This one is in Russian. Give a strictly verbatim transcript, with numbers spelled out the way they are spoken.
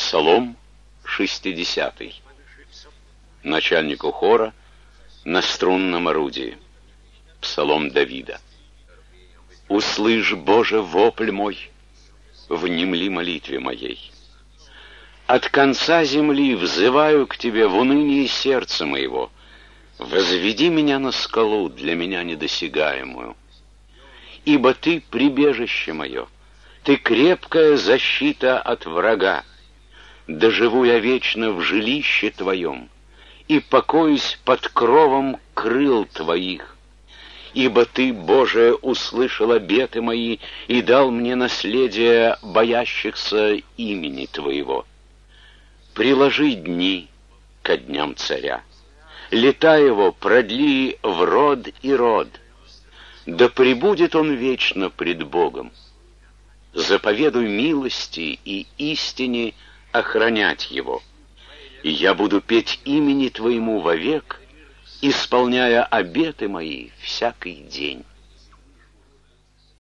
Псалом шестидесятый. Начальнику хора на струнном орудии. Псалом Давида. «Услышь, Боже, вопль мой, внемли молитве моей. От конца земли взываю к Тебе в унынии сердца моего. Возведи меня на скалу, для меня недосягаемую. Ибо Ты прибежище мое, Ты крепкая защита от врага. Доживу я вечно в жилище Твоем и покоюсь под кровом крыл Твоих. Ибо Ты, Боже, услышал обеты мои и дал мне наследие боящихся имени Твоего. Приложи дни ко дням царя, лета его продли в род и род. Да пребудет он вечно пред Богом. Заповедуй милости и истине охранять его. И я буду петь имени Твоему вовек, исполняя обеты мои всякий день.